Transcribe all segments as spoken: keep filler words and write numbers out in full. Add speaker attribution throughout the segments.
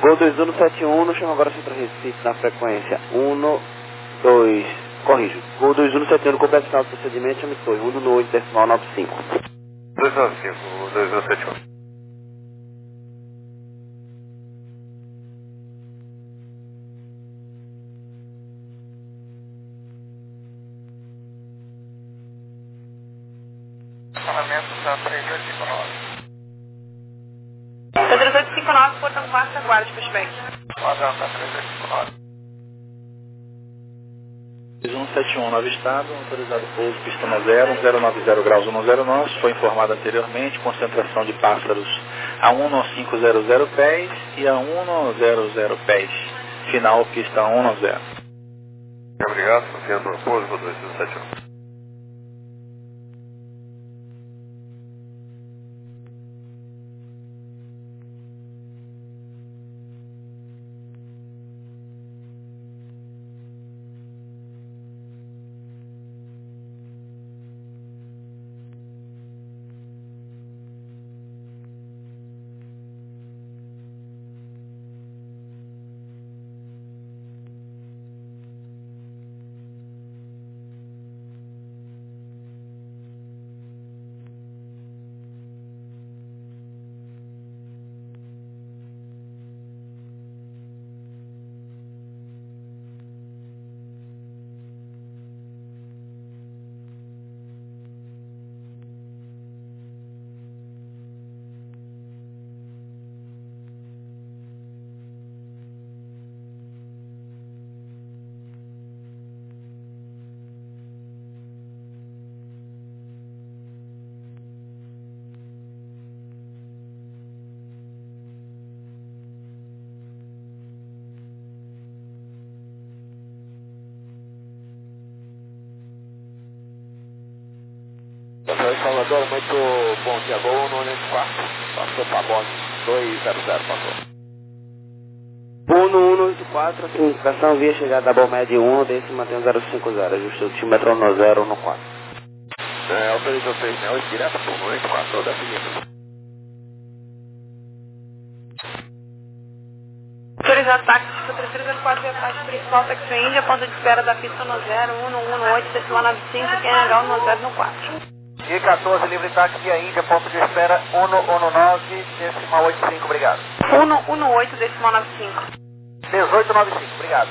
Speaker 1: Gol dois um sete um, chama agora Centro Recife na frequência um, dois, corrijo. Gol dois um sete um no completo final do procedimento, chama foi um no oito decimal nove cinco.
Speaker 2: dois nove cinco, dois um sete um. Estacionamento da três oito cinco nove.
Speaker 3: Tá três oito cinco nove, portão quatro, aguarde pushback.
Speaker 2: Padrão da três oito cinco nove.
Speaker 4: dois um sete um no avistado, autorizado pouso, pista zero, zero nove zero graus um zero nós, foi informado anteriormente, concentração de pássaros a um cinco zero zero pés e a um zero zero pés, final pista um zero.
Speaker 2: Obrigado, confiando no pouso do dois um sete um.
Speaker 5: Doutor Salvador, muito bom dia. Gol no Oriente quatro. Passou para Bond dois zero zero, passou.
Speaker 1: um no um oito quatro, classificação via chegada da Balmed um, desse mantém zero cinco zero, ajuste o tímetro no zero no quatro.
Speaker 5: É, autorizou seis mil oito, direto para o Oriente quatro, da seguinte.
Speaker 3: Autorizado táxi de três zero quatro, a parte principal, táxi Índia, ponto de espera da pista no zero, um no um no oito, decimal nove cinco, Q N H no zero no quatro.
Speaker 2: I quatorze, livre táxi via Índia, ponto de espera um no um no nove, decimal oito cinco, obrigado.
Speaker 3: um no um no oito, decimal nove cinco.
Speaker 2: dezoito nove cinco, obrigado.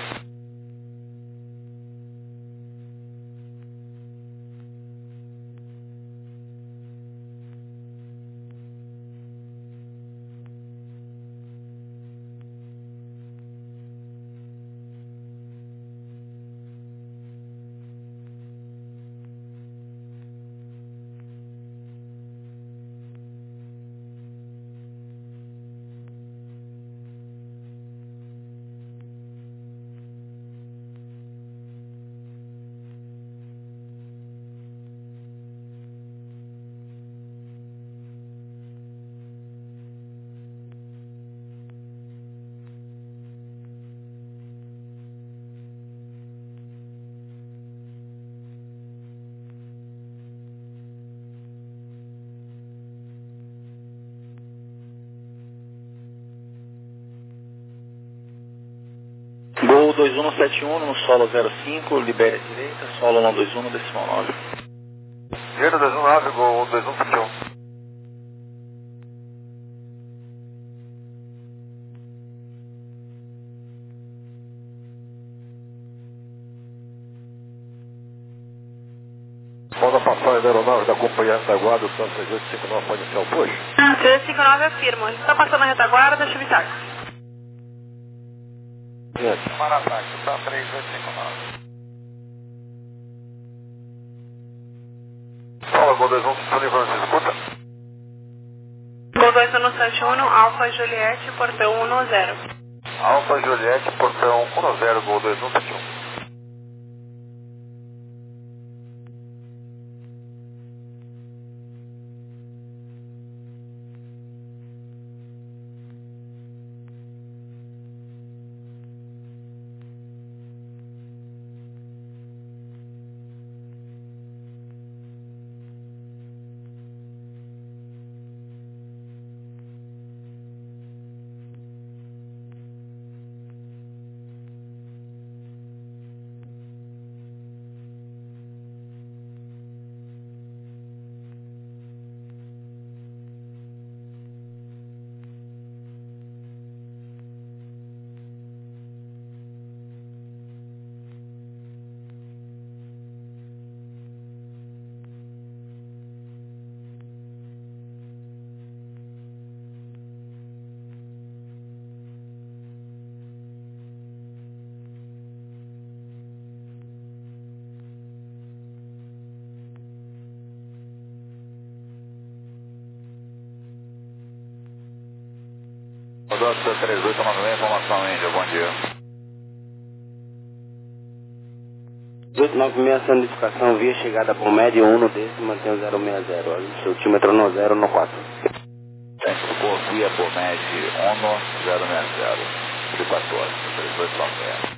Speaker 4: Gol dois um sete um no solo zero cinco, libere a direita, solo um dois um no decimal nove.
Speaker 2: Direita dois um nove, gol dois um sete um.
Speaker 5: Quando a passagem da aeronave da acompanhante da guarda, o Santos três oito cinco nove pode iniciar o push?
Speaker 3: três oito cinco nove afirma. Está passando a retaguarda, deixa eu avisar.
Speaker 5: Gente.
Speaker 2: Marataque, tá três oito cinco nove. Fala, gol dois um sete um, Livre, escuta.
Speaker 3: Gol dois um sete um, Alfa Juliette, portão um zero.
Speaker 2: Alfa Juliette, portão um zero, gol dois um sete um.
Speaker 5: Salvador, três oito nove seis, informação Índia, bom dia.
Speaker 1: oito nove seis, sandificação via chegada por médio um no desse, mantém o zero seis zero. O seu time entrou no zero no quatro.
Speaker 5: Por via por médio um zero seis zero. De quatorze, três oito nove seis.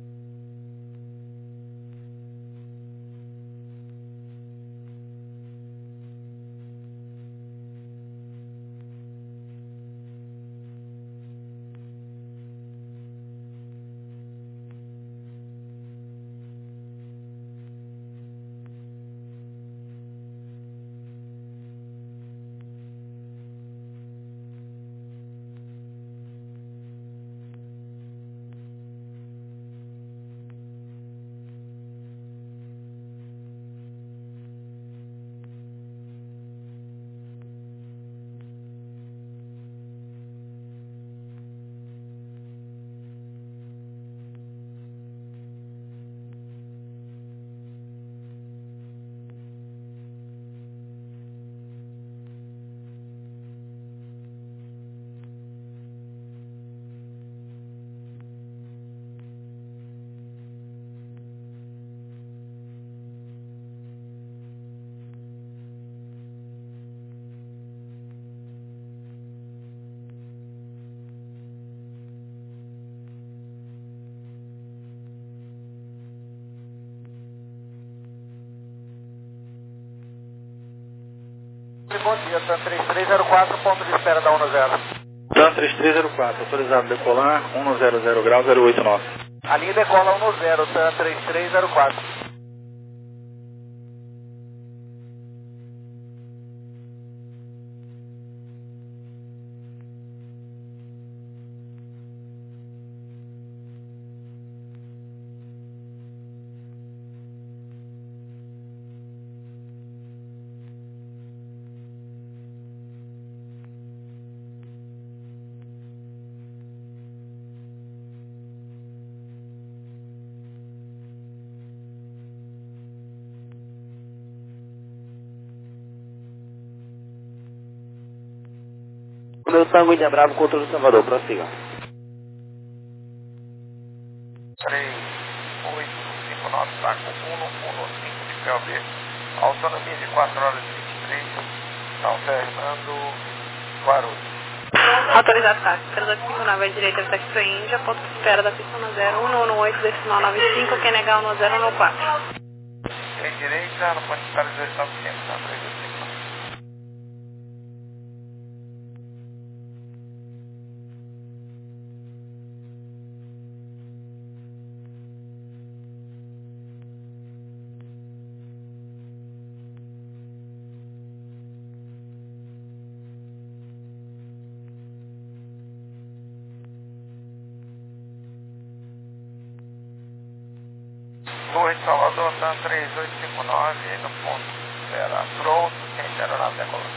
Speaker 2: Bom dia, TAM três três zero quatro, ponto de espera da um zero.
Speaker 4: TAM três três zero quatro, autorizado decolar, um zero zero grau, zero oito nove.
Speaker 2: A linha decola um zero, TAM três três zero quatro.
Speaker 1: Meu Tango Índia Bravo, controle do Salvador, prossiga.
Speaker 2: três oito cinco nove, saco um um cinco de P O B. Autonomia de quatro horas e vinte e três, São Fernando, Guarulhos.
Speaker 3: Autorizado táxi, três oito cinco nove à direita, taxi Índia, ponto de espera da pista no zero um um oito, decimal nove cinco, quem negar o no zero no quatro.
Speaker 2: Em direita, no ponto de espera dois nove cinco, tá? três oito cinco. Lua de Salvador, TAM três oito cinco nove, no ponto de espera pronto, quem der o nave decolar.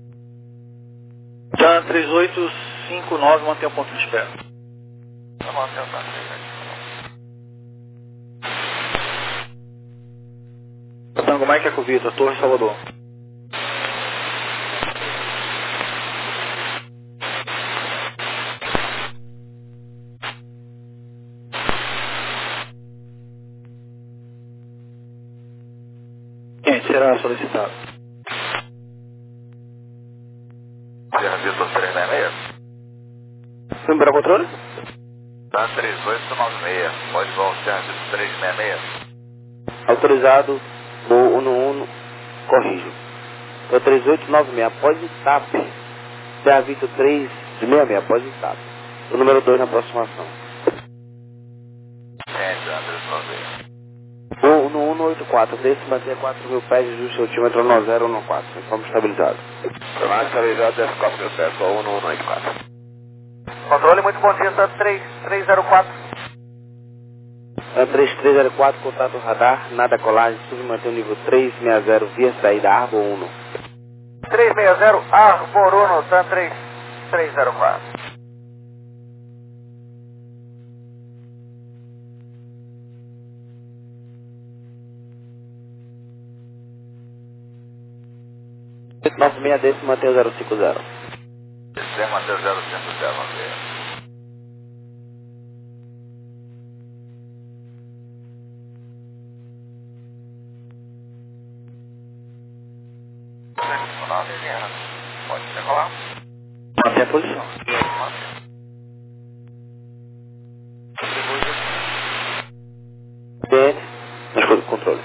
Speaker 4: TAM três oito cinco nove, mantém o ponto de espera.
Speaker 2: Vou manter o TAM três oito cinco nove.
Speaker 4: Tango Mike Eco Vitor, Torre Salvador. Quem será solicitado?
Speaker 5: Sierra Vitor três seis seis.
Speaker 1: Vamos para o controle?
Speaker 5: TAM três oito nove seis, pode voar o Sierra Vitor três seis seis.
Speaker 1: Autorizado, voo um um, corrijo. Então três oito nove seis, pode estar. Serra Vitor três seis seis, pode estar. O número dois na aproximação.
Speaker 5: Gente, André Salvador.
Speaker 1: Voo um um oito quatro, desse manter quatro mil pés de justo altímetro no zero no quatro. Informe estabilizado.
Speaker 5: Tomate estabilizado, desce quatro mil pés, só um um oito quatro.
Speaker 2: Controle, muito bom dia, TAM três três zero quatro.
Speaker 1: TAM três três zero quatro, contato radar, nada colagem, submanter o nível três seis zero via saída Arbor um.
Speaker 2: três seis zero, Arbor um, TAM três três zero quatro.
Speaker 1: oito nove seis, desse manter o zero cinco zero.
Speaker 5: Sistema zero cinco zero.
Speaker 2: Tá aliviando. Pode decolar?
Speaker 4: Mantém a posição.
Speaker 1: Dentro, nas coisas de controle.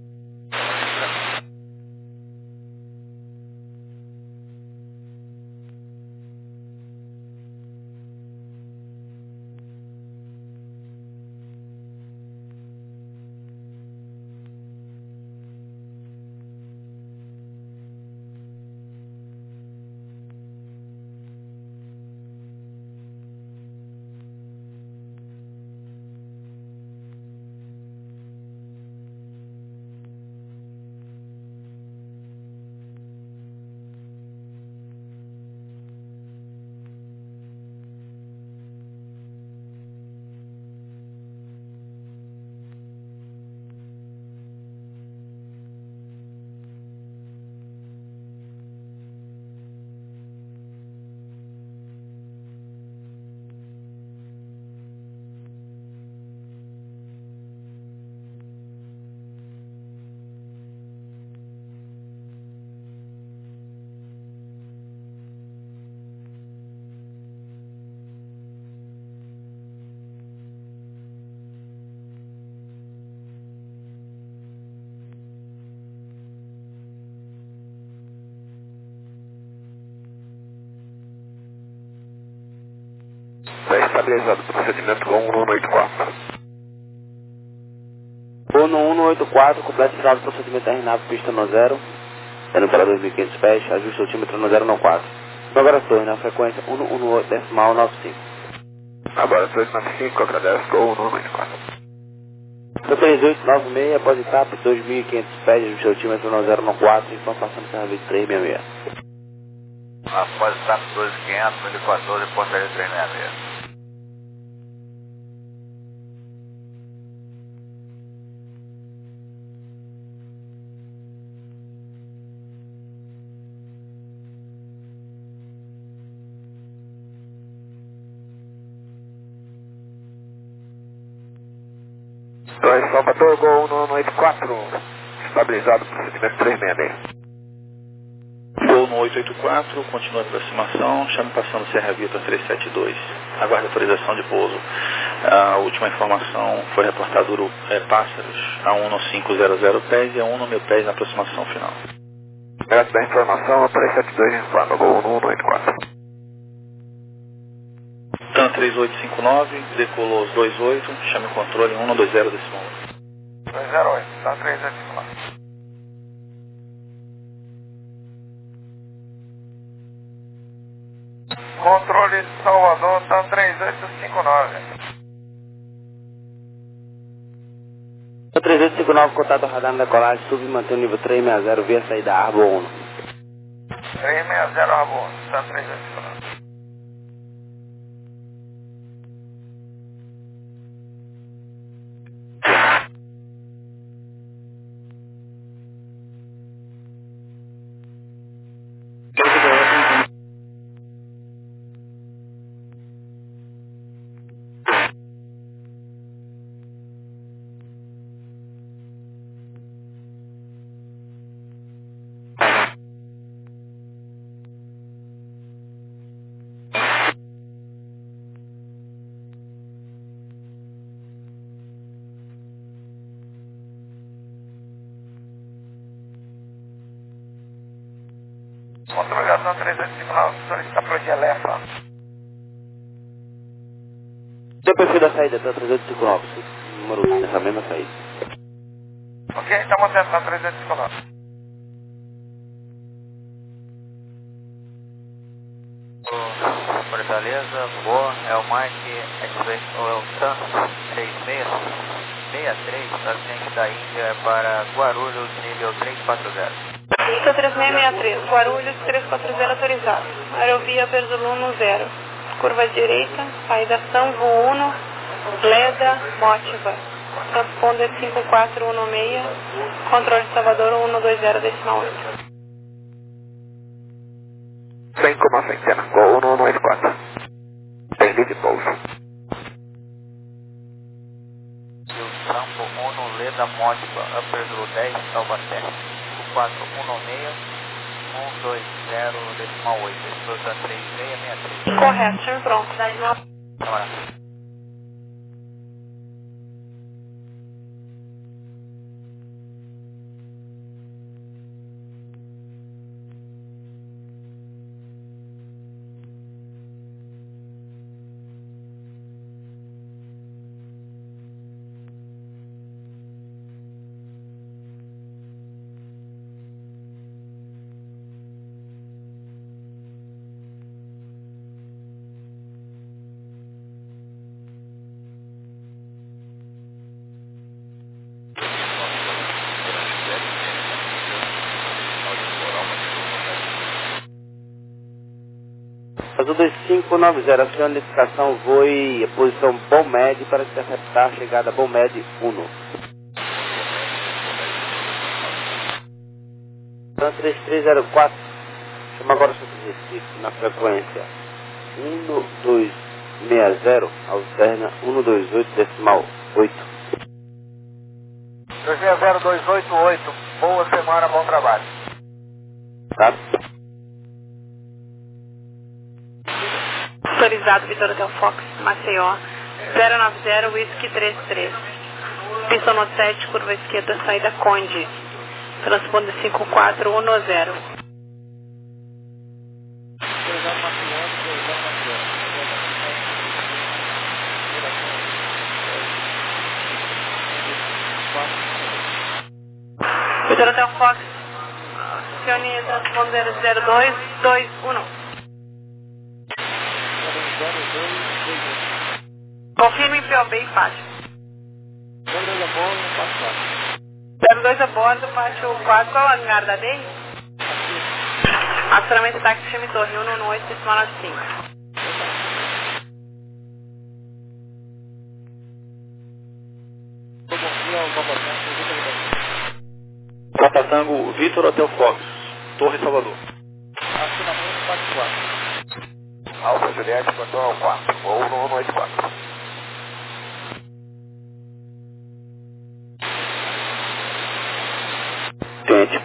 Speaker 5: Está estabilizado o procedimento com um um oito quatro.
Speaker 1: Voo no um um oito quatro, completo final do procedimento R nove, pista no zero. Indo para dois mil e quinhentos pés, ajuste o altímetro no zero nove quatro. Agora torre na frequência um um oito decimal nove cinco.
Speaker 5: Agora dois nove cinco, agradece com um um oito quatro.
Speaker 1: três oito nove seis, após etapa, dois mil e quinhentos pés, ajuste o altímetro no zero nove quatro, informação de serviço três seis seis.
Speaker 6: Após etapa dois mil e quinhentos, mil e quatorze, portaria três seis seis.
Speaker 5: Torre Salvador, Gol um um oito quatro, estabilizado o procedimento três seis seis.
Speaker 4: Gol no oito oito quatro, continua a aproximação, chame passando Serra Vitor trezentos e setenta e dois. Aguarde autorização de pouso. A última informação foi reportado Uru, é, Pássaros a um cinco zero zero pés e a um mil pés na aproximação final.
Speaker 5: Graças à informação, trezentos e setenta e dois informa, Gol um um oito quatro.
Speaker 4: TAM três oito cinco nove, decolou os dois oito, chame o controle um dois zero decimal.
Speaker 2: dois zero oito, tá três oito cinco nove. Controle de Salvador, tá três oito cinco nove.
Speaker 1: três oito cinco nove, contato radar na decolagem, sub e mantém o nível três seis zero via saída Arbo um.
Speaker 2: três seis zero Arbo, tá três oito cinco nove. Controle três oito cinco nove, solicita para o Dielefa.
Speaker 1: Seu perfil da saída, tá três oito cinco nove, número nessa mesma saída.
Speaker 2: Ok, está mantendo na três oito cinco nove.
Speaker 6: Fortaleza, boa, é o Mike, é o TAM três seis seis três, ascendente da Índia para Guarulhos, nível trezentos e quarenta.
Speaker 3: Ita três seis seis três, Guarulhos trezentos e quarenta autorizado. Aerovia Verzoluno zero. Curva direita, saída São Uno, Leda, Motiva. Transponder cinco quatro um seis, controle de Salvador um dois zero decimal oito.
Speaker 5: cem como a centena, Gol um um oito quatro. Tem de pouso.
Speaker 6: Sampo Uno, Leda, Motiva, Upper Zulu dez, Taubaté. quatro um seis, um dois zero decimal oito. Escuta três seis seis três.
Speaker 3: Correto, senhor, pronto.
Speaker 6: Câmara.
Speaker 1: Azul dois cinco nove zero, a sua identificação voe a posição Bom Med para interceptar a chegada Bom Med um. Então três três zero quatro, chama agora o centro de Recife na frequência um dois seis zero, alterna um dois oito decimal oito.
Speaker 2: dois seis zero dois oito oito, boa semana, bom trabalho.
Speaker 1: Tá?
Speaker 3: Autorizado Vitor Hotel Fox, Maceió, zero nove zero, Whisky três três. Pista no sete, curva esquerda, saída Conde. Transponder cinco quatro um zero. Vitor Hotel Fox, acione transponder zero dois dois um. Confirme em P O B e pátio. zero dois a bordo, pátio quatro, qual é o hangar da D E I? Acionamento táxi Chame Torre um um oito, decimal cinco.
Speaker 4: Papa Tango, Vitor Hotel Fox, Torre Salvador.
Speaker 2: Acionamento quatro quatro. Alfa Juliette, control quatro, ou no um oito quatro.
Speaker 1: Tente.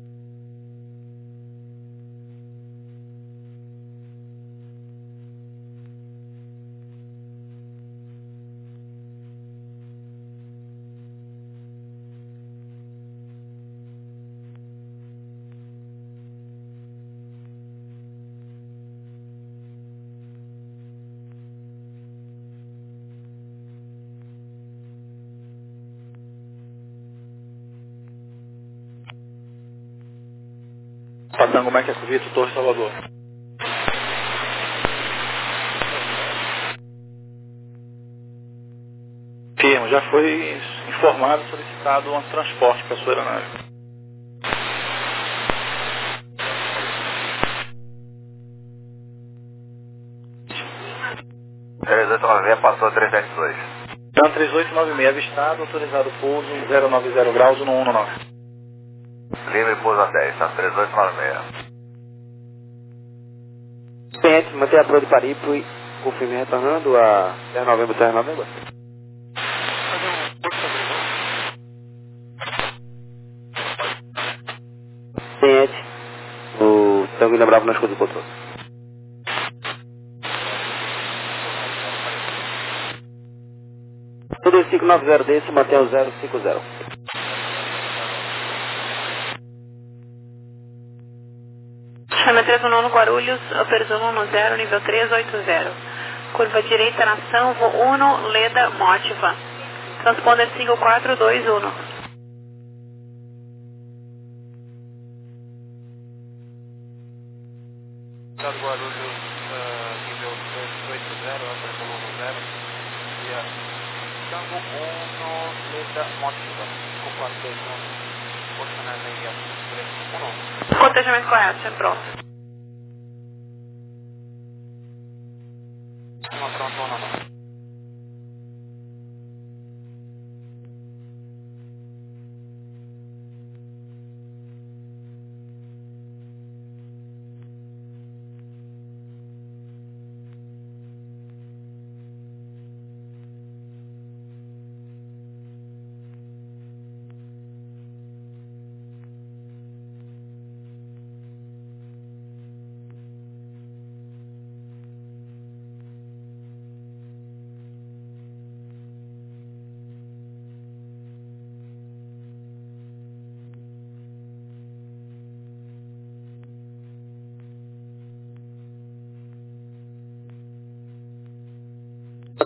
Speaker 4: Papa Tango, Mike Eco Vitor, Torre Salvador. Firmo, já foi informado e solicitado um transporte para a sua aeronave.
Speaker 2: três oito nove seis passou três sete dois.
Speaker 4: Então três oito nove seis avistado, autorizado pouso zero nove zero graus no um nove.
Speaker 2: Lima e pousa dez, tá? três oito nove seis.
Speaker 1: Tente, manter a proa de Paripo e confirme retornando a dez de novembro, dez de novembro. Tente, o Tango ainda bravo na escuta do controle. Tudo cinco nove zero desse, mantém o zero cinco zero.
Speaker 3: Chama três um nove Guarulhos, Operazão um zero, nível três oito zero. Curva direita, nação, voo um, Leda, Motiva. Transponder cinco quatro dois um.
Speaker 6: Guarulhos, uh, nível três oito zero, Operazão um zero. Via Tango um, Leda, Motiva. cinco quatro dois um. Porcionagem aí, três um.
Speaker 3: Cotejamento correto, sempre pronto.
Speaker 6: Uma pronto, uma não.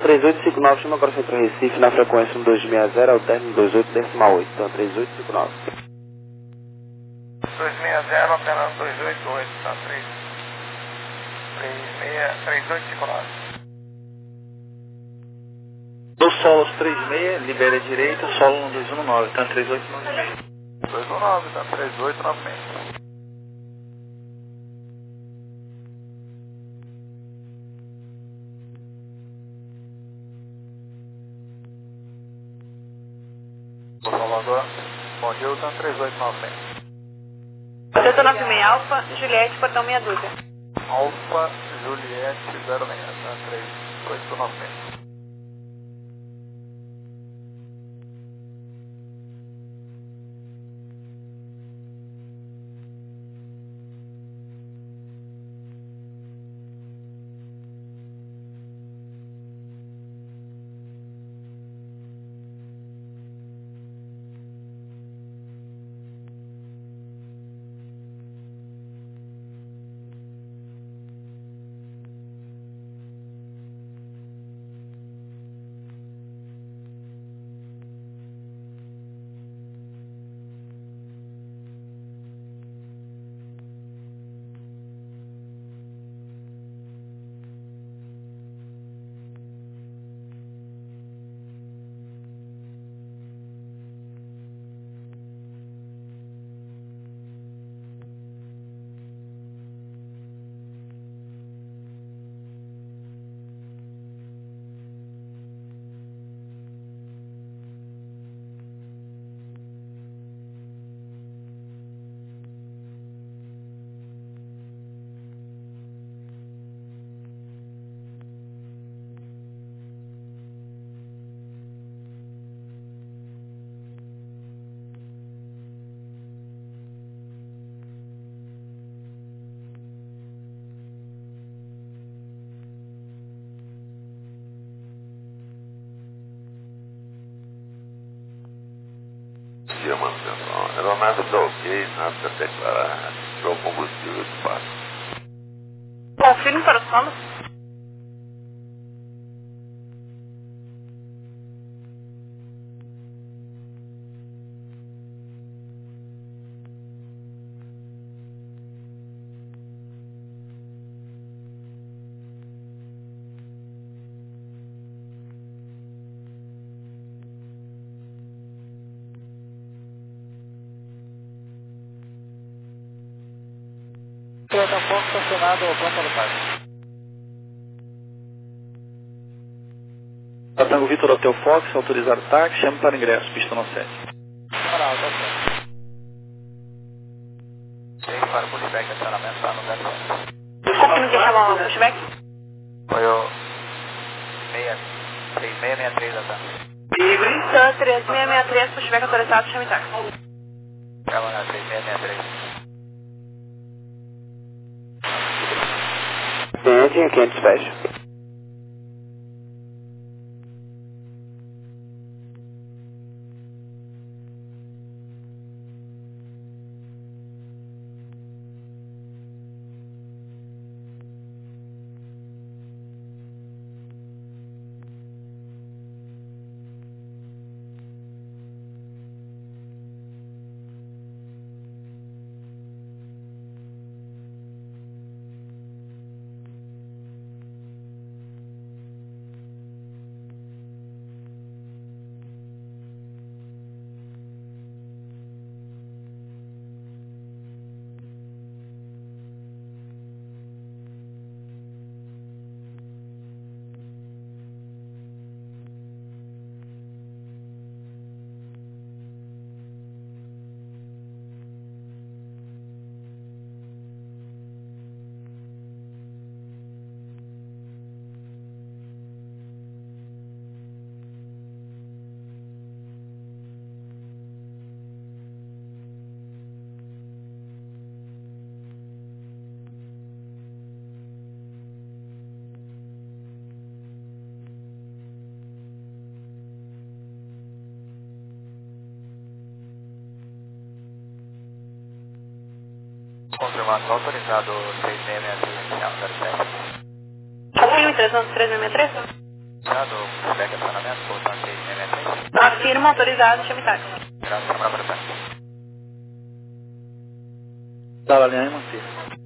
Speaker 1: três oito cinco nove, chama agora Centro Recife, na frequência um dois seis zero, ao término dois oito decimal oito. Então, três oito cinco nove.
Speaker 2: dois seis zero, alternando dois oito oito, tá? três oito cinco nove.
Speaker 4: Do solos três seis, libera a direita, solo um dois um nove, tá? três oito nove seis.
Speaker 2: dois um nove, tá? três oito nove seis. Salvador, bom dia, Hilton, três oito nove seis.
Speaker 3: Delta nove seis Alfa, Juliette, portão meia dúzia.
Speaker 2: Alfa, Juliette, zero seis, tá? três oito nove seis.
Speaker 7: A manutenção. Aeronave está ok, nada para declarar. Tirou o combustível do espaço.
Speaker 3: Confirme para o solo.
Speaker 6: Toyota Fox estacionado ao ponto do parque.
Speaker 4: Tango Vitor Hotel Fox, autorizado táxi, chame para ingresso, pista no sete.
Speaker 6: Moral, tá certo. Seis para o pushback, acionamento está no zero sete.
Speaker 3: Confirme que chamar o pushback.
Speaker 6: Foi o seis seis seis três da tarde.
Speaker 3: Então, três seis seis três, pushback autorizado, chame táxi.
Speaker 6: Calma, três seis seis três.
Speaker 1: Cliente em quinhentos fecha.
Speaker 6: Confirmando, autorizado seis seis seis três inicial zero sete.
Speaker 3: Confirme três onze três seis três.
Speaker 6: Feedback acionamento, voltando seis seis seis três.
Speaker 3: Afirma, autorizado, chame táxi.
Speaker 6: Graças a Deus.
Speaker 4: Dá a linha aí, manter.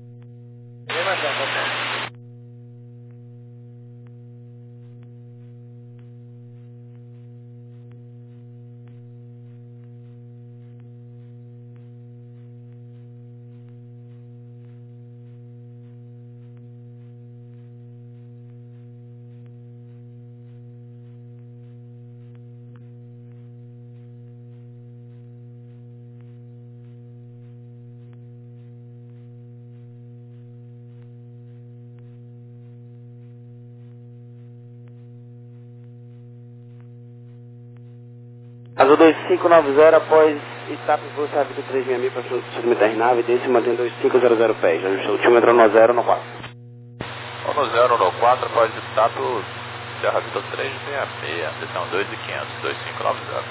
Speaker 1: Azul dois cinco nove zero, após etapa voo serviço três seis mil para o submeter nave, desse mantém dois cinco zero zero pés. O tímetro no zero no quatro.
Speaker 7: No zero no quatro, após status Serra Vitor três seis seis, decisão dois e quinhentos, dois cinco nove zero.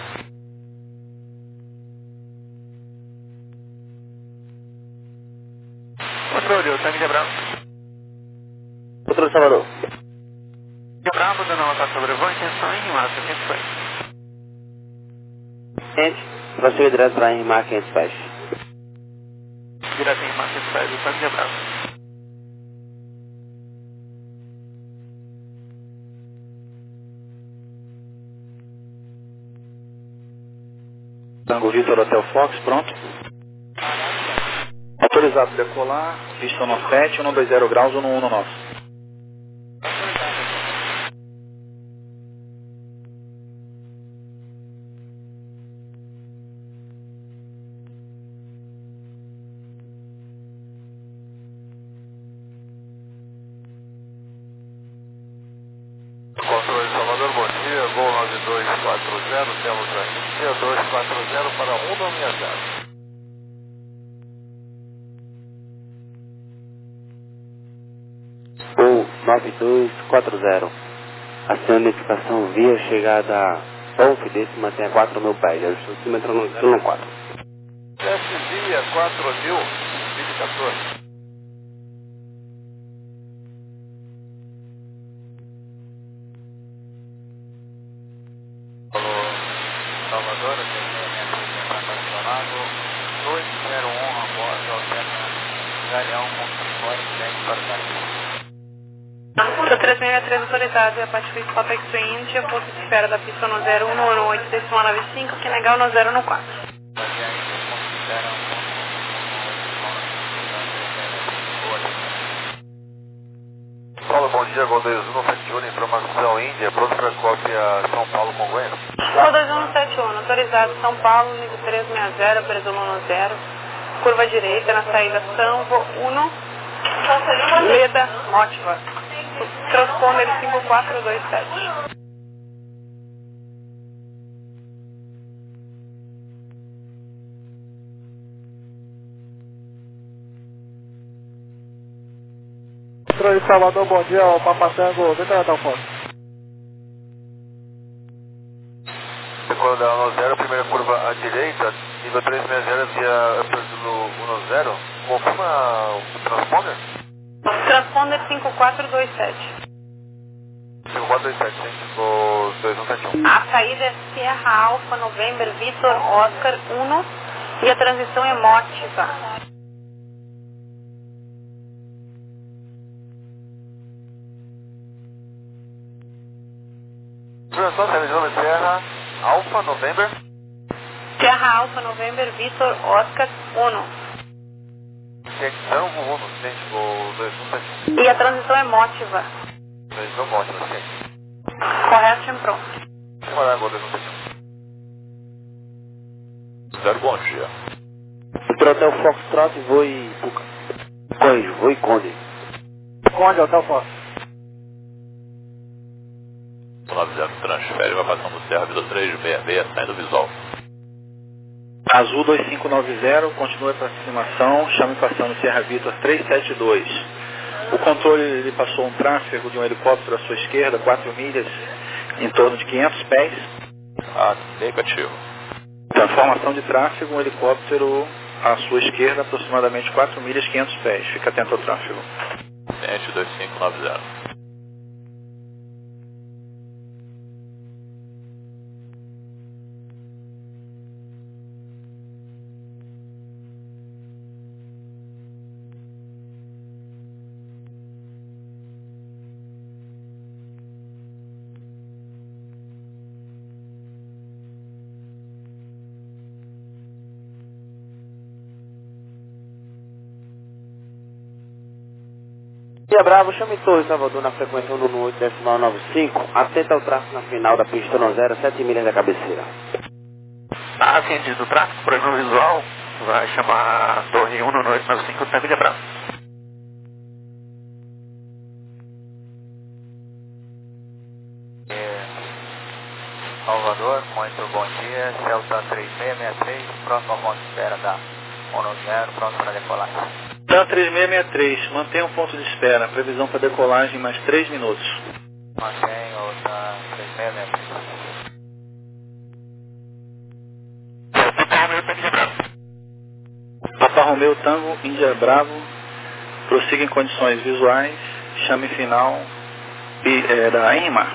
Speaker 6: Controle, o tanque de Bravo.
Speaker 1: Controle Salvador.
Speaker 6: De Bravo, dando uma nota sobre voo, intenção em massa, quem foi?
Speaker 1: Gente, prossiga direto para Enrimar quinhentos pés.
Speaker 6: Direto em massa, quem faz o tanque de Bravo.
Speaker 4: Tango Vitor Hotel Fox, pronto. Autorizado decolar, pista no sete, um dois zero graus, um um nosso.
Speaker 7: Controle Salvador, bom dia, Gol nove dois quatro zero, temos aqui dois quatro zero para um nove zero.
Speaker 1: Gol nove dois quatro zero. Aciona a identificação via chegada a Golf, desse mantém a quatro mil pés. O tímetro no no quatro.
Speaker 7: S via quatro mil, vinte e quatorze.
Speaker 6: Salvador, apaixonado, dois zero um a bordo, alterna Galeão com transporte, sete para
Speaker 3: Do três seis três autorizado e a parte principal para X-Ray India, posto de espera da pista no zero um no oito decimal nove cinco, que legal no zero no quatro.
Speaker 7: Paulo, bom dia, Gol dois um sete um, informação Índia, pronto para cópia São Paulo com Goiânia.
Speaker 3: Gol dois um sete um, autorizado São Paulo, nível três seis zero, presumo no zero, curva direita na saída Sanvo um, Leda, Motiva, transponder cinco quatro dois sete.
Speaker 6: Controle Salvador, bom dia, o Papatango, vem tratar o foto.
Speaker 7: Decola da um zero, primeira curva à direita, nível três seis zero via pelo um zero, confirma o transponder?
Speaker 3: Transponder cinco quatro dois sete.
Speaker 7: cinco quatro dois sete, hein? O dois um sete um.
Speaker 3: A saída é Sierra Alpha November Vitor Oscar um e a transição é Motiva.
Speaker 7: Informação, realizando Sierra Alpha November.
Speaker 3: Sierra Alpha November Vitor Oscar um.
Speaker 7: Extensão um, gente, o dois um sete um.
Speaker 3: E a transição é Motiva.
Speaker 7: dois um ótimo, gente.
Speaker 3: Correto e pronto.
Speaker 7: Olha agora, dois um sete um. Zero, bom dia.
Speaker 1: Vitor Hotel Foxtrot, voo e Puca. Correio, voo e Conde.
Speaker 6: Conde, Hotel Fox.
Speaker 7: nove zero, transfere, vai passando o Serra Vitor três seis seis, saindo visual.
Speaker 4: Azul dois cinco nove zero, continua para aproximação, chame passando Serra Vitor três sete dois. O controle ele passou um tráfego de um helicóptero à sua esquerda, quatro milhas, em torno de quinhentos pés.
Speaker 7: Ah, negativo.
Speaker 4: Transformação de tráfego, um helicóptero à sua esquerda, aproximadamente quatro milhas, quinhentos pés. Fica atento ao tráfego.
Speaker 7: Cliente dois cinco nove zero.
Speaker 1: Dia Bravo, chame Torre Salvador na frequência um oito decimal nove cinco, atenta ao tráfego na final da pista um zero, sete milhas da cabeceira.
Speaker 4: Tá atendido o tráfego, programa visual, vai chamar a Torre um oito nove cinco, tá Dia Bravo.
Speaker 6: Salvador, muito bom dia, Celta três seis seis três, próximo ponto de espera da um zero, pronto para decolagem.
Speaker 4: Celta três seis seis três, mantenha um ponto de espera, previsão para decolagem mais três minutos.
Speaker 6: Mantém o Celta três seis seis três.
Speaker 4: Papa Romeu Tango, Índia Bravo, prossiga em condições visuais, chame final e, é, da Enrimar.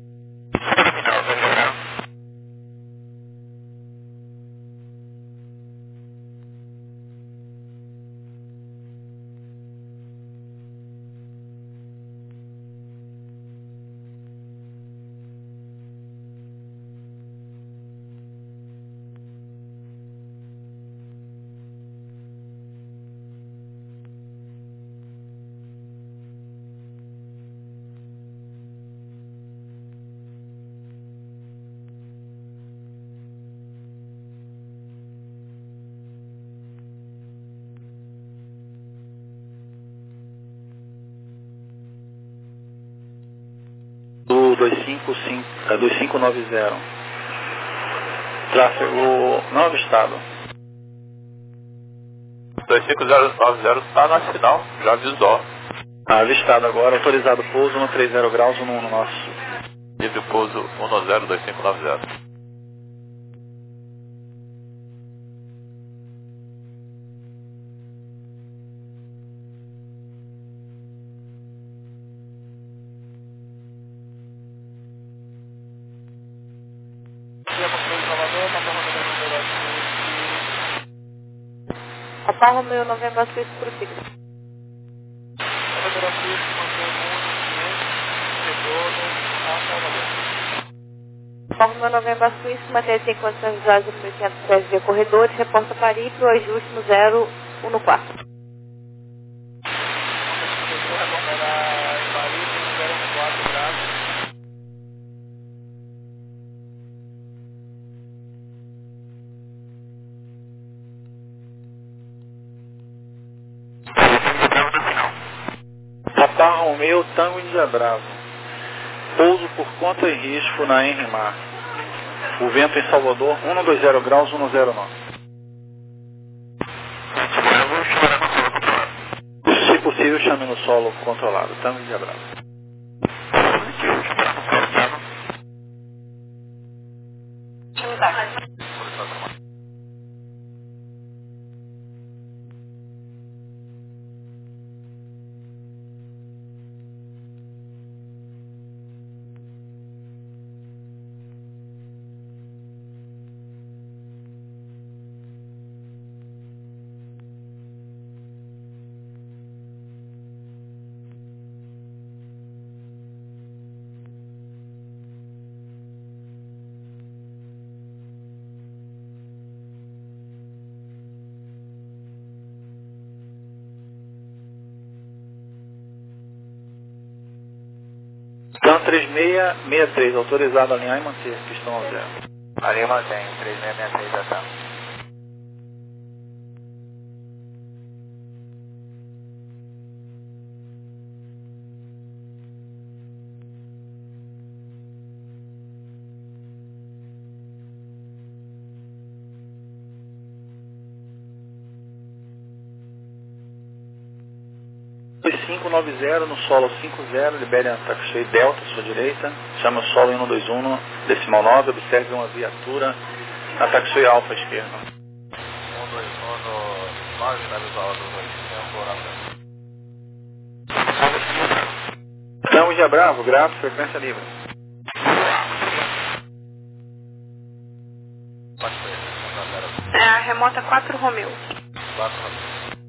Speaker 4: Do dois cinco nove zero. Tráfego não avistado.
Speaker 7: dois cinco nove zero está na sinal, já avisou.
Speaker 4: Ah, avistado agora, autorizado pouso cento e trinta graus no, no nosso.
Speaker 7: Livre pouso um zero dois cinco nove zero.
Speaker 3: Papa Romeu Novembro Suíço prossiga.
Speaker 6: Novembro Suíço, mantém um retorno a Salvador.
Speaker 3: Papa Romeu Novembro Suíço, mantém-se em condições visuais do mil quinhentos e dez via corredores, reporta Paris para o ajuste no zero um no quarto.
Speaker 4: Papa Romeu Tango Índia Bravo. Pouso por conta e risco na Enrimar. O vento em Salvador, cento e vinte graus, cento e nove. Se possível, chame no solo controlado. Tango Índia Bravo. Então três seis seis três, autorizado a alinhar e manter, pistão a zero.
Speaker 6: Ali mantém, três seis seis três já tá.
Speaker 4: dois cinco nove zero no solo cinco zero, libere a taxi Delta, sua direita, chama o solo em um dois um, decimal nove, observe uma viatura na taxi Alfa esquerda.
Speaker 6: um dois um, nove, na visual do dois,
Speaker 4: Então, Índia Bravo, grato, frequência livre.
Speaker 3: É a remota quatro Romeu.
Speaker 6: quatro Romeu.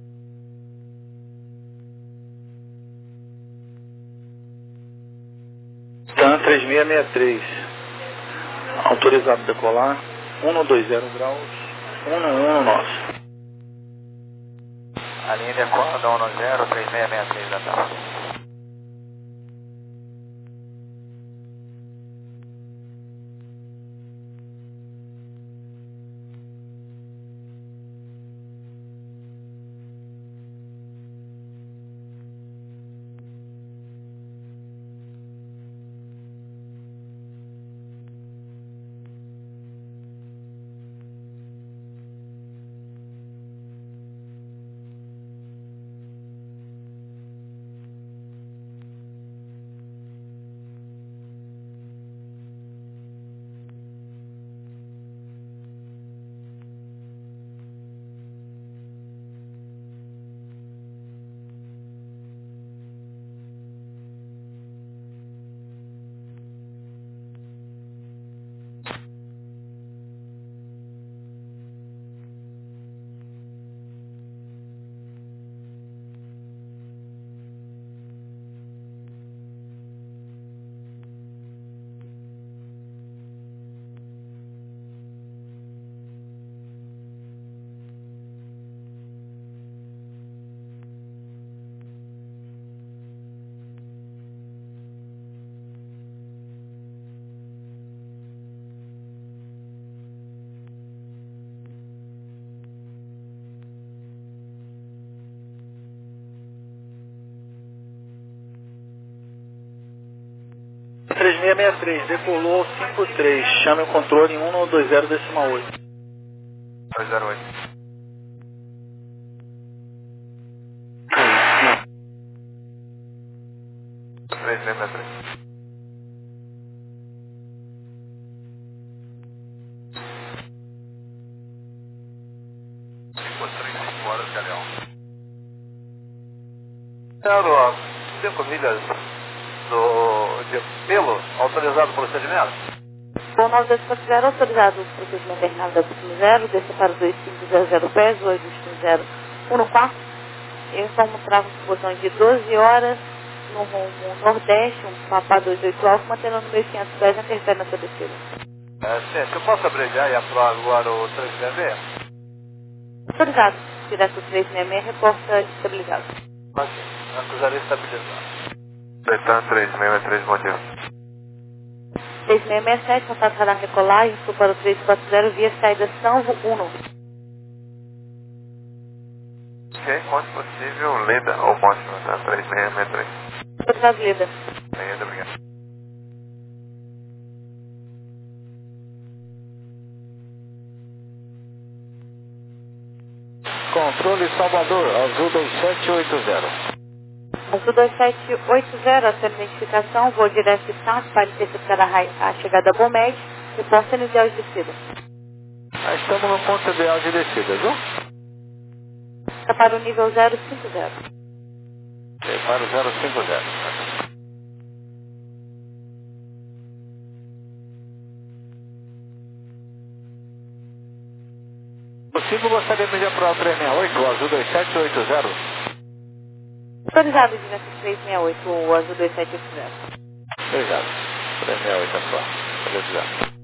Speaker 4: TAM três seis seis três, autorizado a decolar, cento e vinte graus, cento e um nosso.
Speaker 6: A linha de acordo um zero três seis seis três da tarde.
Speaker 4: três seis seis três, decolou cinco três, chame o controle em um dois zero decimal oito.
Speaker 7: dois zero oito. três seis seis três. cinco três cinco horas, Galeão. Senhor, cinco milhas do, de pelo autorizado o procedimento?
Speaker 8: Bom, nove dois quatro zero, autorizado o procedimento terminal da Destino Zero, desça para os dois cinco zero zero pés, o Destino Zero um no quarto. Eu encontrava um botão de doze horas no rumo nordeste, um Papa dois oito alto, mantendo no mil e quinhentos pés, interfere na sua descida.
Speaker 7: É, sim, eu posso abreviar e aprovar agora o três seis seis?
Speaker 8: Autorizado, direto três seis seis, reporta estabilizado.
Speaker 7: Mas acusarei estabilizado. Detan três seis três, bom dia.
Speaker 8: três seis seis sete, contato radar recolagem, estou para o três quatro zero, via saída São Uno.
Speaker 7: Ok, quanto possível, Leda ou Mótimo, tá? três seis seis três.
Speaker 8: Autorizado, Leda.
Speaker 7: Ainda, obrigado.
Speaker 5: Controle Salvador, Azul dois sete oito zero.
Speaker 8: Azul dois sete oito zero, a sua identificação, voo direto de Santos para interceptar a, raio- a chegada a Bomed, reporta inicial de descida.
Speaker 5: Ah, estamos no ponto ideal de descida, viu?
Speaker 8: Está para o nível zero cinco zero.
Speaker 5: Ok, para o zero cinco zero. Possível, gostaríamos de aprovar o três seis oito, o Azul dois sete oito zero.
Speaker 8: Autorizado, direto três seis oito, o Azul dois sete oito zero.
Speaker 5: Obrigado. três seis oito, é só. Autorizado.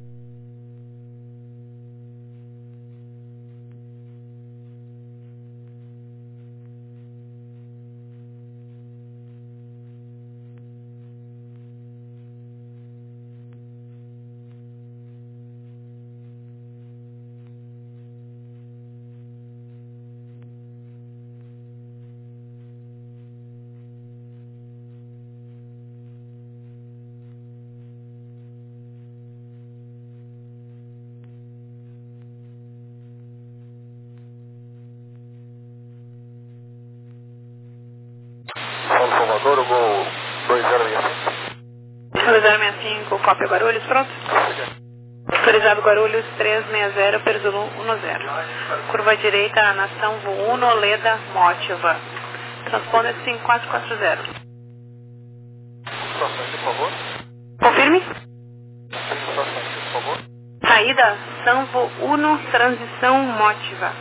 Speaker 7: São Salvador, o gol dois zero seis cinco.
Speaker 3: dois zero seis cinco, cópia Guarulhos, pronto? Autorizado Guarulhos três seis zero, Perzulu um zero. Curva direita, Nação Voo um, Leda, Mótiva. Transponder cinco quatro quatro zero.
Speaker 7: Situações, por favor.
Speaker 3: Confirme.
Speaker 7: Situações, por favor.
Speaker 3: Saída, Sanvo um, transição Mótiva.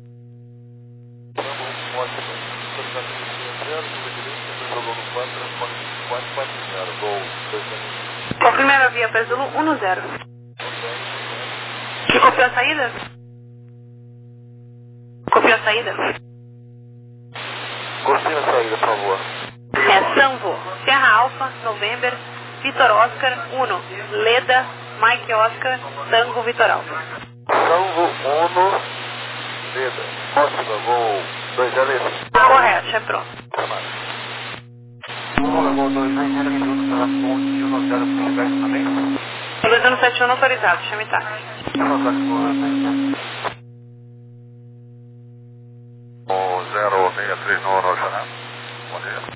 Speaker 7: Vamos, ótimo. Autorizado zero, curva direita, Perzolo no quatro, transponder cinco quatro quatro zero. Gol dois zero.
Speaker 3: Confirme a via Perzulu um zero. Que copiou a saída? Copiou a saída?
Speaker 7: Confirma a saída, por favor.
Speaker 3: É Sanvo, Serra Alfa, November, Vitor Oscar um, Leda, Mike Oscar, Tango Vitor Alfa.
Speaker 7: Salvo Uno, Leda. Ótimo, gol dois zero seis.
Speaker 3: Correto, já é pronto.
Speaker 7: Gol dois zero seis um, pela ponte um zero, feedback também.
Speaker 3: dois um sete um autorizado, chame táxi.
Speaker 7: O zero seis três no Roxaná. Bom dia.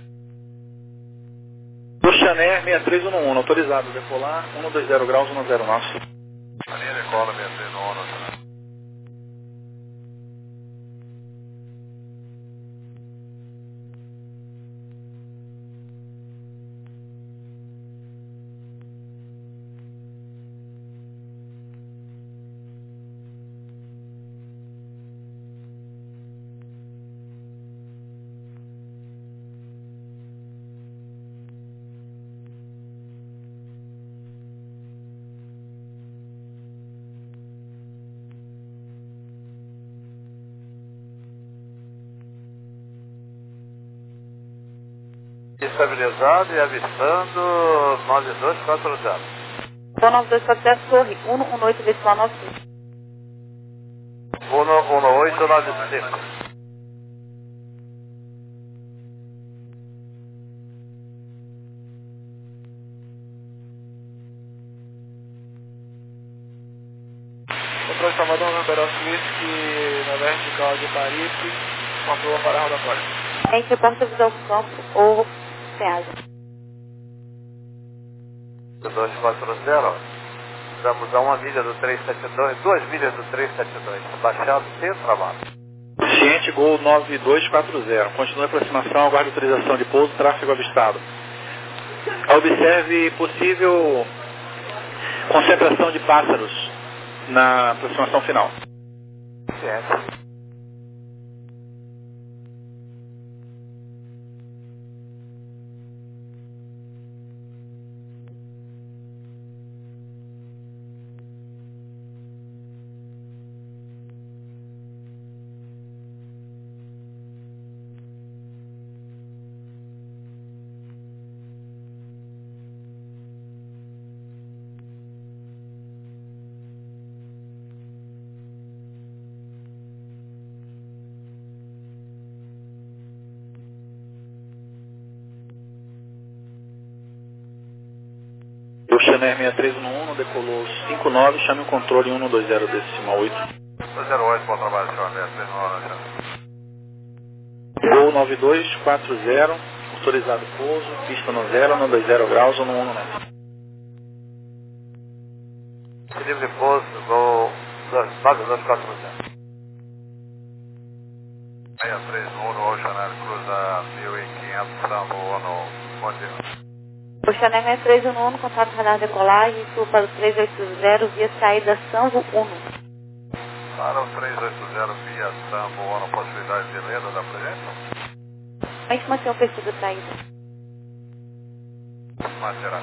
Speaker 4: Do Chané seis três um um, autorizado, decolar um dois zero graus, um zero nosso.
Speaker 7: A linha decola seis três um no Roxaná. Estabilizado e avistando nove dois quatro zero.
Speaker 8: Voo nove dois quatro zero, Torre, um um oito decimal nove seis.
Speaker 7: um um oito nove cinco.
Speaker 6: vertical de Paripe, conclua para a rotatória.
Speaker 8: A gente reporta visão ao campo ou sem asa.
Speaker 7: dois quatro zero, damos a uma milha do trezentos e setenta e dois, duas milhas do trezentos e setenta e dois, baixado sem trabalho.
Speaker 4: Ciente Gol nove dois quatro zero, continua a aproximação, aguarde autorização de pouso, tráfego avistado. Observe possível concentração de pássaros na aproximação final.
Speaker 7: Ciente.
Speaker 4: O Chanel seis três um um decolou cinco nove, chame o controle um dois zero decimal oito.
Speaker 7: dois zero oito, bom trabalho, senhor Alberto, três um um.
Speaker 4: Gol nove dois quatro zero, autorizado pouso, pista no zero, no dois zero graus ou no um nove.
Speaker 7: Livre pouso, gol nove dois quatro zero. seis três um um, Ocean Air, cruza mil e quinhentos, Sambo, Ono, continua.
Speaker 8: O Chanel seis três um um, contato radar decolagem, sul para o três oito zero, via saída Sambo Uno.
Speaker 7: Para o três oito zero, via Sambo, Ono, possibilidade de lenda da presença?
Speaker 8: A gente mantém o perfil da saída.
Speaker 7: Materá.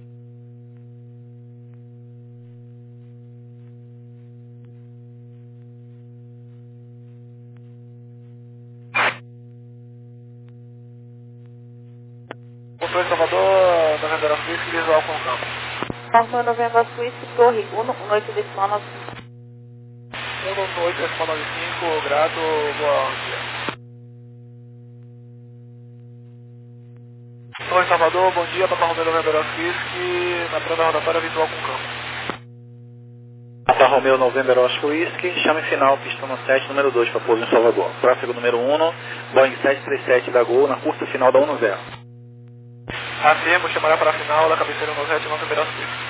Speaker 6: Controle Salvador, Novembro Suíça, visual com o campo.
Speaker 8: Norma Novembro Suíça, Torre um oito decimal nove cinco.
Speaker 6: um oito decimal nove cinco, grado, boa dia. Oi, Salvador, bom dia, Papa Romeo Novembro Suíça, na prenda rotatória visual com o campo.
Speaker 4: Papa Romeo Novembro Whisky, chame final, pista no sete, número dois, para pouso em Salvador. Tráfego número um, Boeing sete três sete da Gol, na curta final da um zero.
Speaker 6: Afirmo, chamará para a final da cabeceira um sete, Novembro Suíça.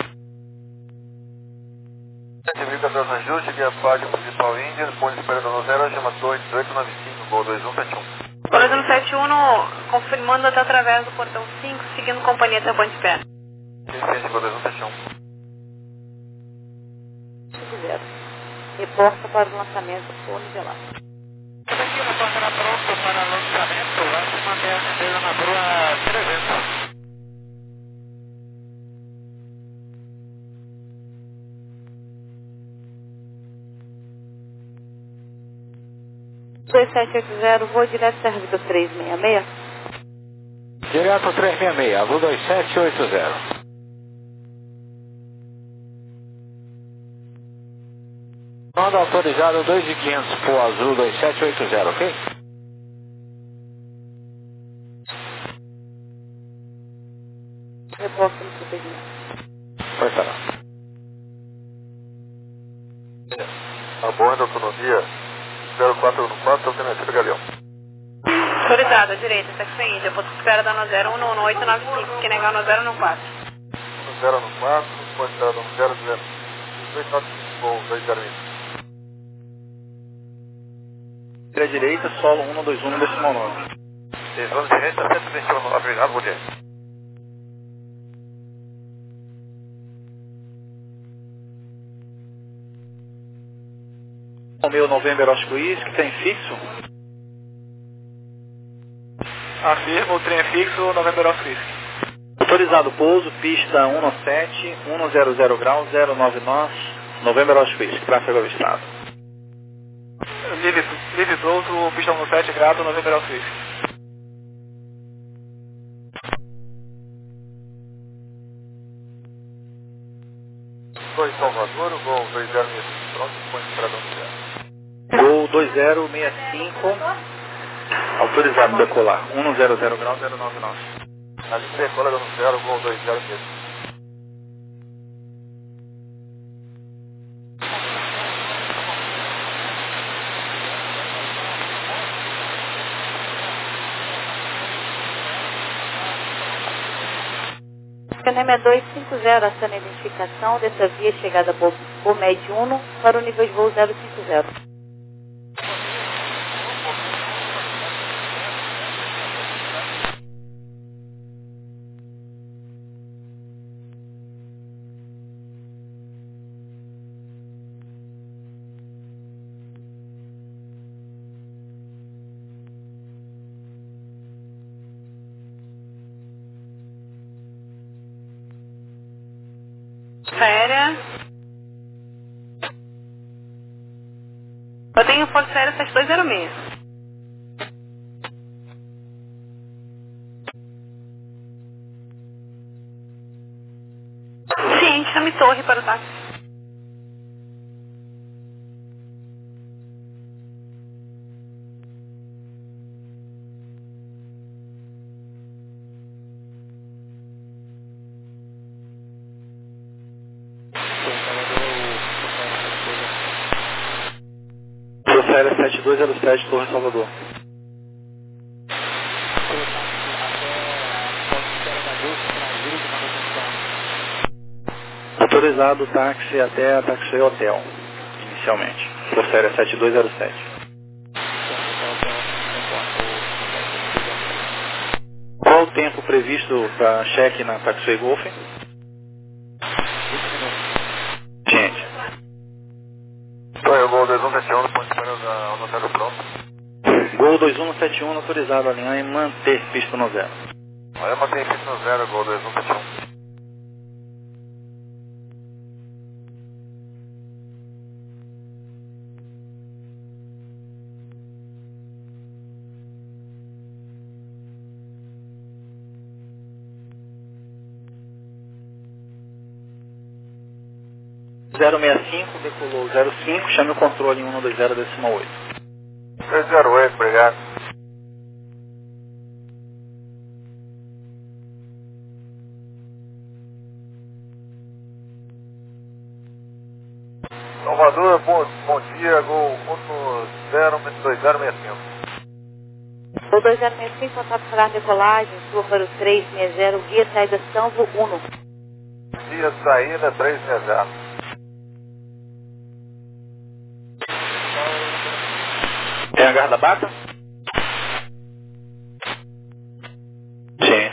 Speaker 7: Certifica dos ajustes, guia página principal Índia, ponto esperando no zero, chama dois oito nove cinco, gol dois um sete um.
Speaker 3: dois um sete um, confirmando até através do portão cinco, seguindo companhia até a ponte espera.
Speaker 7: Ciente, gol dois um sete um.
Speaker 8: cinco zero. Reporta para o lançamento ou nivelado.
Speaker 6: Aqui na porta pronto para lançamento, vai se manter acendida na Brua trezentos.
Speaker 8: dois sete oito zero, voo direto servidor três seis seis.
Speaker 9: Direto três seis seis, Azul dois sete oito zero. Manda autorizado dois mil e quinhentos para o Azul dois sete oito zero, ok?
Speaker 8: Reporta no procedimento.
Speaker 9: Pode falar.
Speaker 7: A borda autonomia zero quatro um quatro, alternativa Galeão.
Speaker 3: Autorizado, à direita, sexo Índia, ponto espera da no zero um um oito nove cinco, que negar no zero um quatro.
Speaker 7: zero um quatro, ponto esperar no zero zero. dois nove cinco, gol dois zero um.
Speaker 4: Tira direita, solo um dois um decimal nove.
Speaker 7: Desvando direita, cento e vinte e um, obrigado, bom dia.
Speaker 4: O meu Novembro Whisky tem fixo?
Speaker 6: Afirmo, o trem é fixo, Novembro Suíça.
Speaker 4: Autorizado pouso, pista um sete, um zero zero graus, zero nove nós, Novembro Whisky, tráfego avistado.
Speaker 6: Livre, livre pouso, pista um sete, grado, Novembro Suíça.
Speaker 7: dois Salvador, o gol dois zero seis cinco, pronto, põe para no zero.
Speaker 4: Gol dois zero seis cinco, autorizado decolar, um zero zero graus, zero nove nós.
Speaker 7: A linha decola no zero, gol dois zero seis cinco.
Speaker 8: Canema dois cinco zero, aciona a identificação dessa via chegada por, por Med Uno para o nível de voo zero cinco zero.
Speaker 3: Aérea. Eu tenho Força Aérea sete dois zero seis. Ciente, chame torre para o táxi.
Speaker 4: Força Aérea sete dois zero sete, Torre Salvador. Autorizado o táxi até a Taxi Hotel, inicialmente. Força Aérea sete dois zero sete. Qual o tempo previsto para cheque na Taxi Golf? Gente.
Speaker 7: Oi, Gol dois um sete um, ponto de pneu da Notário pronto.
Speaker 4: Gol dois um sete um, autorizado a alinhar e manter pista no zero.
Speaker 7: Olha, mantém pista no zero, Gol dois um sete um.
Speaker 4: zero seis cinco, decolou zero cinco, chame o controle em um dois zero decimal oito.
Speaker 7: três zero oito, obrigado. Salvador, bom, bom dia, Gol um zero dois zero seis cinco.
Speaker 8: Gol dois zero seis cinco, contato para decolagem, sua para o três seis zero, guia saída Sanvo Uno.
Speaker 7: Dia saída três seis zero.
Speaker 4: Tem hangar da Bata? Sim.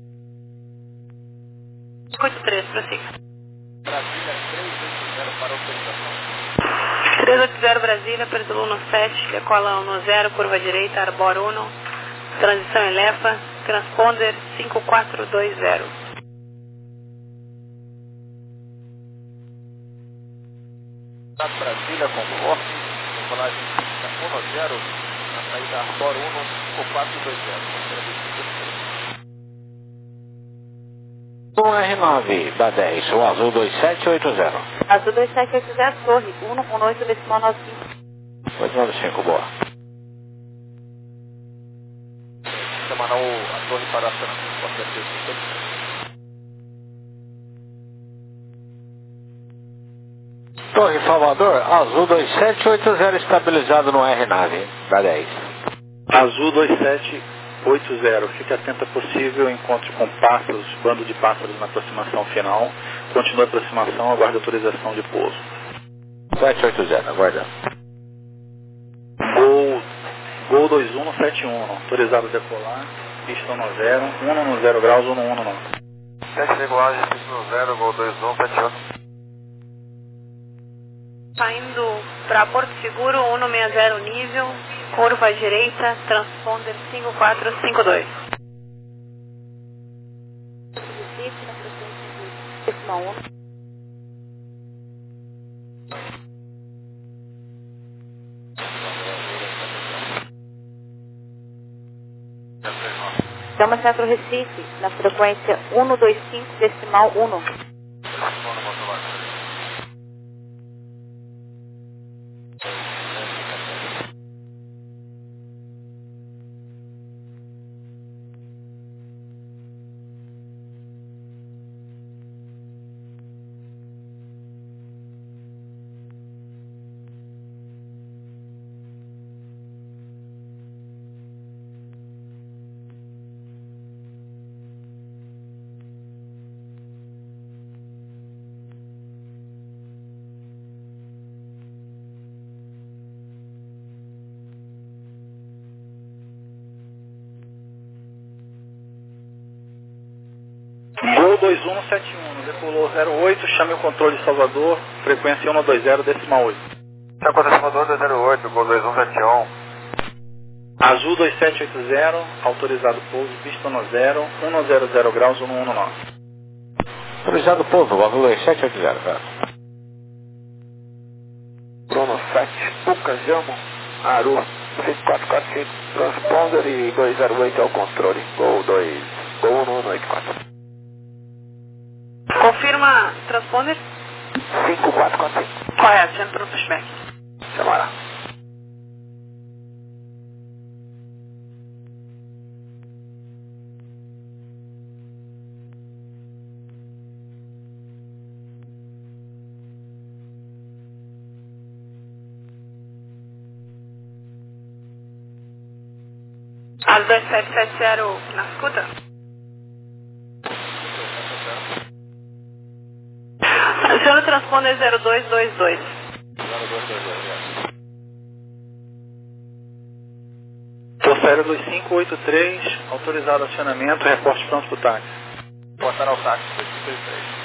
Speaker 3: oito três, prossiga.
Speaker 6: Brasília três oito zero para autorização.
Speaker 3: três oito zero Brasília, Perdo uno sete, decola um zero, curva direita, Arbor uno, transição em Lefa, transponder cinco quatro dois zero.
Speaker 6: Brasília, conforme, decolagem um zero, na saída Arbor uno, cinco quatro dois zero.
Speaker 9: Um R nove da dez, o azul dois sete oito zero.
Speaker 8: Azul dois sete oito zero, torre, um um oito decimal nove cinco.
Speaker 9: oito nove cinco, boa.
Speaker 6: Semanal, a torre para a
Speaker 9: Torre Salvador, azul dois sete oito zero, estabilizado no R nove da dez.
Speaker 4: Azul dois sete oito zero, fique atento a possível encontro com pássaros, bando de pássaros na aproximação final. Continue a aproximação, aguarde autorização de pouso.
Speaker 9: sete oito zero, aguardando.
Speaker 4: Gol, Gol dois um sete um, autorizado a decolar, pista no zero, um no zero graus, um no um no nove.
Speaker 7: sete regulagem, pista no zero, Gol dois um sete um.
Speaker 3: Saindo para Porto Seguro, um seis zero nível, curva direita, transponder cinco quatro cinco dois.
Speaker 8: Recife, na frequência de decimal um. Chama Centro Recife, na frequência um dois cinco decimal um.
Speaker 4: Gol dois um sete um, decolou zero oito, chame o controle de Salvador, frequência um dois zero, decimal oito.
Speaker 7: Chame o controle de Salvador dois zero oito, Gol dois um sete um.
Speaker 4: Azul dois sete oito zero, autorizado pouso, pista no zero, um zero zero graus, um um nove.
Speaker 9: Autorizado pouso, Azul dois sete oito zero, velho.
Speaker 2: Bruno sete, Tucajamo, Aru, cinco quatro quatro cinco, transponder e dois zero oito ao controle, Gol dois, Gol um um oito quatro.
Speaker 3: Confirma transponder?
Speaker 2: cinco quatro quatro cinco.
Speaker 3: Correto, sendo para o pushback.
Speaker 2: Chamará.
Speaker 3: As dois sete sete zero na escuta? Senhor transponder zero dois dois dois.
Speaker 4: zero dois dois dois, Força Aérea dois cinco oito três, autorizado acionamento, reporte pronto para o táxi.
Speaker 7: Portar ao táxi, dois cinco oito três.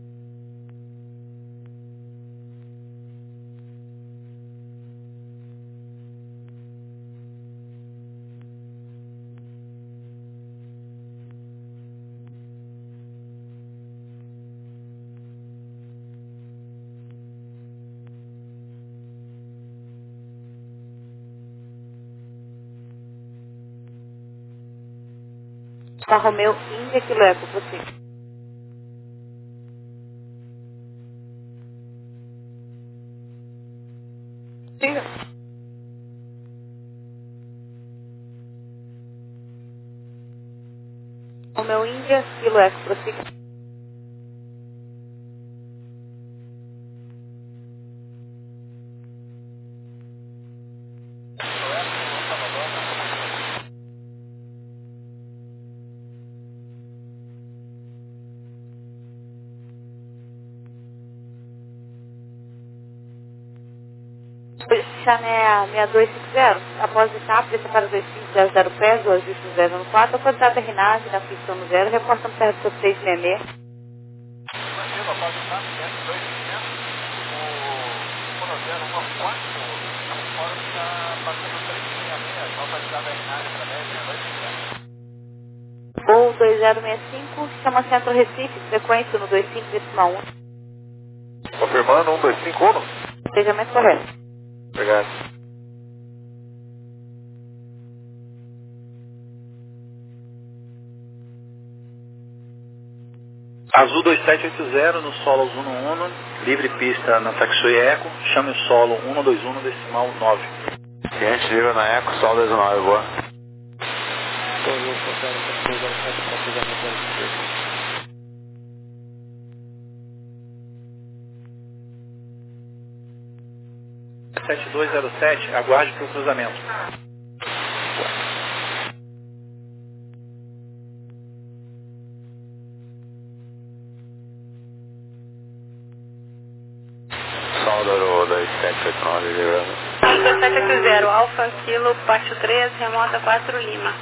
Speaker 8: Alfa Romeo Índia Kilo Eco, prossiga.
Speaker 3: Siga.
Speaker 8: Romeo Índia Kilo Eco, prossiga. Chané seis dois cinco zero, após etapa, desça para dois cinco zero zero pés, o ajuste no zero no quatro, autorizado a RNAV na pista no zero, reportando perto do seis seis seis.
Speaker 6: Mantido, após etapa, desce dois quinhentos, o um zero um quatro, fora está passando três seis seis, autorizado a RNAV para dez, dois cinco zero.
Speaker 8: Ou dois zero seis cinco, chama Centro Recife, frequência no dois cinco decimal um.
Speaker 7: Confirmando, um dois cinco um.
Speaker 8: Seja mais correto.
Speaker 7: Obrigado.
Speaker 4: Azul dois sete oito zero, no solo Uno Uno, livre pista na Taxi Eco, chame o solo um dois um decimal nove.
Speaker 5: Cliente livre na Eco, solo dois nove, boa.
Speaker 4: sete dois zero sete, aguarde para o cruzamento.
Speaker 5: Salvador dois sete oito nove, livrando.
Speaker 3: dois sete oito zero, Alfa Kilo, Pátio três, remota quatro Lima.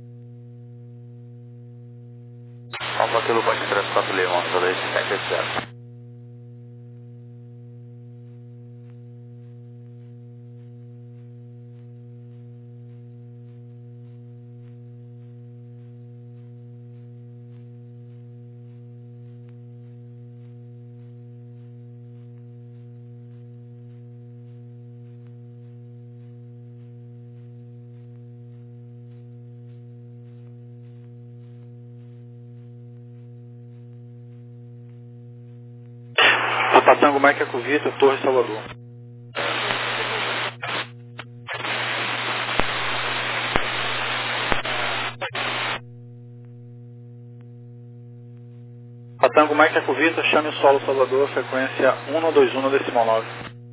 Speaker 5: Alfa Kilo, Pátio três, quatro Lima, dois sete oito zero.
Speaker 4: Tango Mike Eco Victor, Torre Salvador. Tango Mike Eco Victor, chame o solo Salvador, frequência um dois um decimal nove.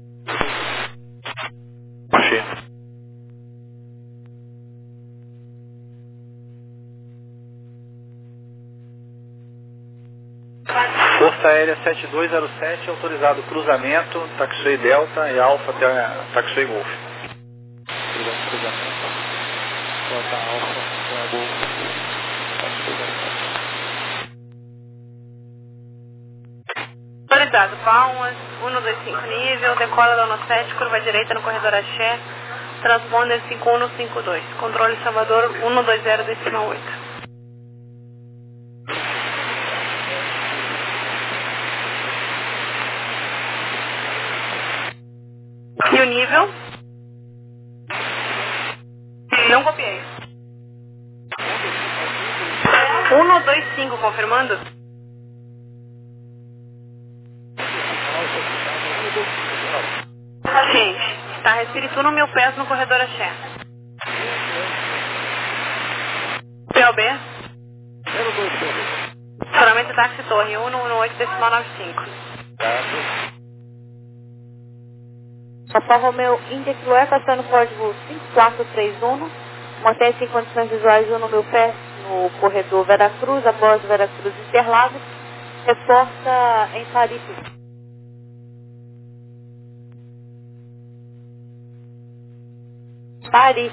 Speaker 4: Achei. Força Aérea sete dois zero sete, autorizado cruzamento, Taxi Delta e Alfa até Taxi Golf.
Speaker 6: Cruzamento, Delta Alfa, Golf, Taxi Delta.
Speaker 3: Autorizado Palmas, cento e vinte e cinco nível, decola da Ono sete, curva direita no corredor Axé, transponder cinco um cinco dois, controle Salvador cento e vinte decimal oito. E o nível? Não copiei. cento e vinte e cinco, confirmando? Gente, está respirando no meu pés no corredor Axé. P O B? Estacionamento táxi torre cento e dezenove decimal noventa e cinco.
Speaker 8: Alfa Romeo Index Lué, passando o código cinco quatro três um, mantém-se em condições visuais no meu pé no corredor Veracruz, após Veracruz Interlagos, reforça em Paripe. Paris.